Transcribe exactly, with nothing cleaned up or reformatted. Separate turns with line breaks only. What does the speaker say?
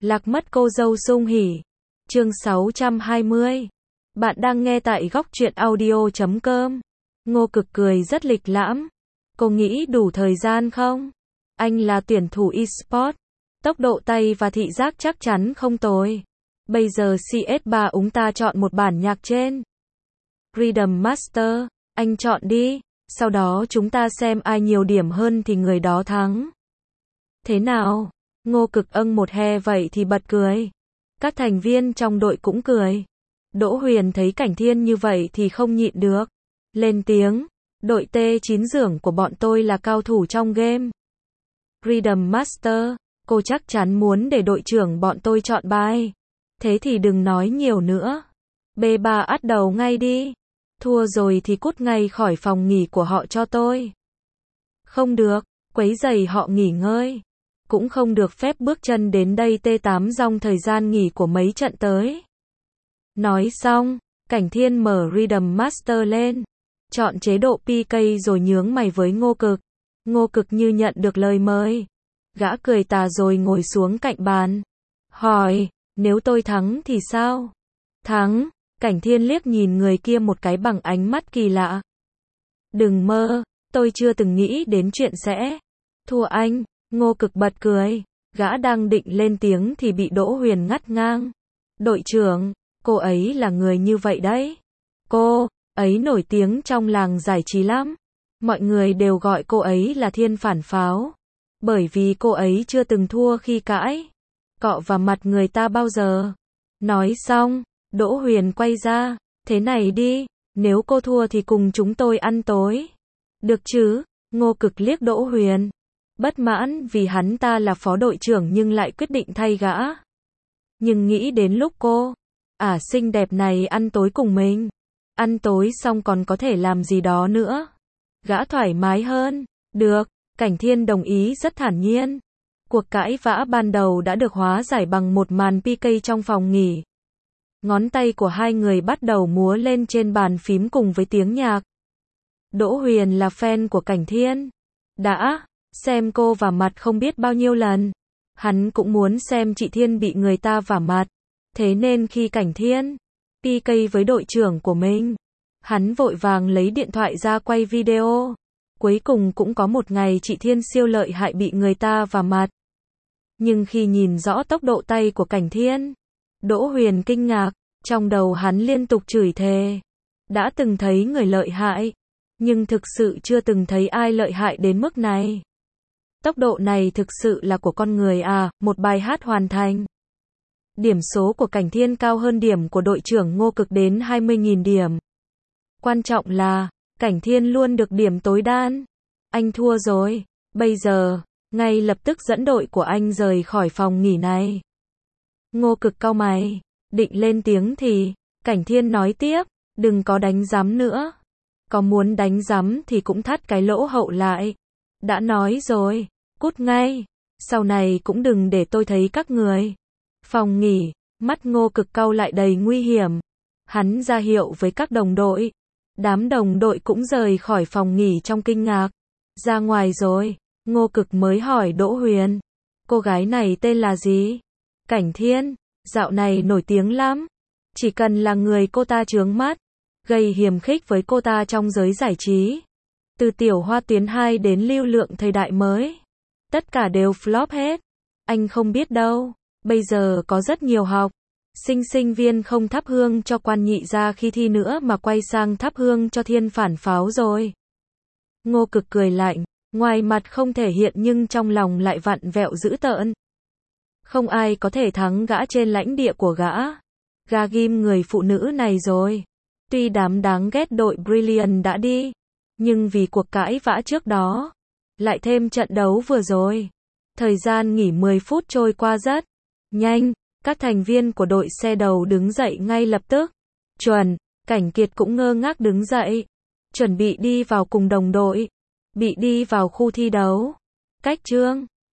Lạc mất cô dâu sung hỉ. Chương sáu trăm hai mươi. Bạn đang nghe tại góc truyện audio chấm com. Ngô Cực cười rất lịch lãm. Cô nghĩ đủ thời gian không? Anh là tuyển thủ eSport. Tốc độ tay và thị giác chắc chắn không tồi. Bây giờ xê ét ba chúng ta chọn một bản nhạc trên Rhythm Master. Anh chọn đi. Sau đó chúng ta xem ai nhiều điểm hơn thì người đó thắng. Thế nào? Ngô Cực âng một he vậy thì bật cười. Các thành viên trong đội cũng cười. Đỗ Huyền thấy Cảnh Thiên như vậy thì không nhịn được. Lên tiếng. Đội T chín dưỡng của bọn tôi là cao thủ trong game Rhythm Master. Cô chắc chắn muốn để đội trưởng bọn tôi chọn bài. Thế thì đừng nói nhiều nữa. bê ba ắt đầu ngay đi. Thua rồi thì cút ngay khỏi phòng nghỉ của họ cho tôi. Không được, quấy rầy họ nghỉ ngơi. Cũng không được phép bước chân đến đây T tám dòng thời gian nghỉ của mấy trận tới. Nói xong, Cảnh Thiên mở Rhythm Master lên. Chọn chế độ pê ca rồi nhướng mày với Ngô Cực. Ngô Cực như nhận được lời mời. Gã cười tà rồi ngồi xuống cạnh bàn. Hỏi, nếu tôi thắng thì sao? Thắng? Cảnh Thiên liếc nhìn người kia một cái bằng ánh mắt kỳ lạ. Đừng mơ, tôi chưa từng nghĩ đến chuyện sẽ thua anh. Ngô Cực bật cười. Gã đang định lên tiếng thì bị Đỗ Huyền ngắt ngang. Đội trưởng, cô ấy là người như vậy đấy. Cô ấy nổi tiếng trong làng giải trí lắm. Mọi người đều gọi cô ấy là thiên phản pháo. Bởi vì cô ấy chưa từng thua khi cãi cọ vào mặt người ta bao giờ. Nói xong, Đỗ Huyền quay ra. Thế này đi, nếu cô thua thì cùng chúng tôi ăn tối. Được chứ? Ngô Cực liếc Đỗ Huyền. Bất mãn vì hắn ta là phó đội trưởng nhưng lại quyết định thay gã. Nhưng nghĩ đến lúc cô ả xinh đẹp này ăn tối cùng mình. Ăn tối xong còn có thể làm gì đó nữa. Gã thoải mái hơn. Được, Cảnh Thiên đồng ý rất thản nhiên. Cuộc cãi vã ban đầu đã được hóa giải bằng một màn pê ca trong phòng nghỉ. Ngón tay của hai người bắt đầu múa lên trên bàn phím cùng với tiếng nhạc. Đỗ Huyền là fan của Cảnh Thiên. Đã xem cô vả mặt không biết bao nhiêu lần. Hắn cũng muốn xem chị Thiên bị người ta vả mặt. Thế nên khi Cảnh Thiên pê ca với đội trưởng của mình, hắn vội vàng lấy điện thoại ra quay video. Cuối cùng cũng có một ngày chị Thiên siêu lợi hại bị người ta vả mặt. Nhưng khi nhìn rõ tốc độ tay của Cảnh Thiên, Đỗ Huyền kinh ngạc. Trong đầu hắn liên tục chửi thề. Đã từng thấy người lợi hại, nhưng thực sự chưa từng thấy ai lợi hại đến mức này. Tốc độ này thực sự là của con người à, một bài hát hoàn thành. Điểm số của Cảnh Thiên cao hơn điểm của đội trưởng Ngô Cực đến hai mươi nghìn điểm. Quan trọng là, Cảnh Thiên luôn được điểm tối đan. Anh thua rồi. Bây giờ, ngay lập tức dẫn đội của anh rời khỏi phòng nghỉ này. Ngô Cực cau mày. Định lên tiếng thì, Cảnh Thiên nói tiếp, đừng có đánh giám nữa. Có muốn đánh giám thì cũng thắt cái lỗ hậu lại. Đã nói rồi, cút ngay. Sau này cũng đừng để tôi thấy các người. Phòng nghỉ, mắt Ngô Cực cau lại đầy nguy hiểm. Hắn ra hiệu với các đồng đội. Đám đồng đội cũng rời khỏi phòng nghỉ trong kinh ngạc. Ra ngoài rồi, Ngô Cực mới hỏi Đỗ Huyền. Cô gái này tên là gì? Cảnh Thiên. Dạo này nổi tiếng lắm. Chỉ cần là người cô ta chướng mắt, gây hiềm khích với cô ta trong giới giải trí. Từ tiểu hoa tuyến hai đến lưu lượng thời đại mới. Tất cả đều flop hết. Anh không biết đâu. Bây giờ có rất nhiều học sinh sinh viên không thắp hương cho quan nhị ra khi thi nữa mà quay sang thắp hương cho thiên phản pháo rồi. Ngô Cực cười lạnh. Ngoài mặt không thể hiện nhưng trong lòng lại vặn vẹo dữ tợn. Không ai có thể thắng gã trên lãnh địa của gã. Gà ghim người phụ nữ này rồi. Tuy đám đáng ghét đội Brilliant đã đi, nhưng vì cuộc cãi vã trước đó, lại thêm trận đấu vừa rồi. Thời gian nghỉ mười phút trôi qua rất nhanh. Các thành viên của đội xe đầu đứng dậy ngay lập tức. Chuẩn, Cảnh Kiệt cũng ngơ ngác đứng dậy. Chuẩn bị đi vào cùng đồng đội. Bị đi vào khu thi đấu. Cách Trương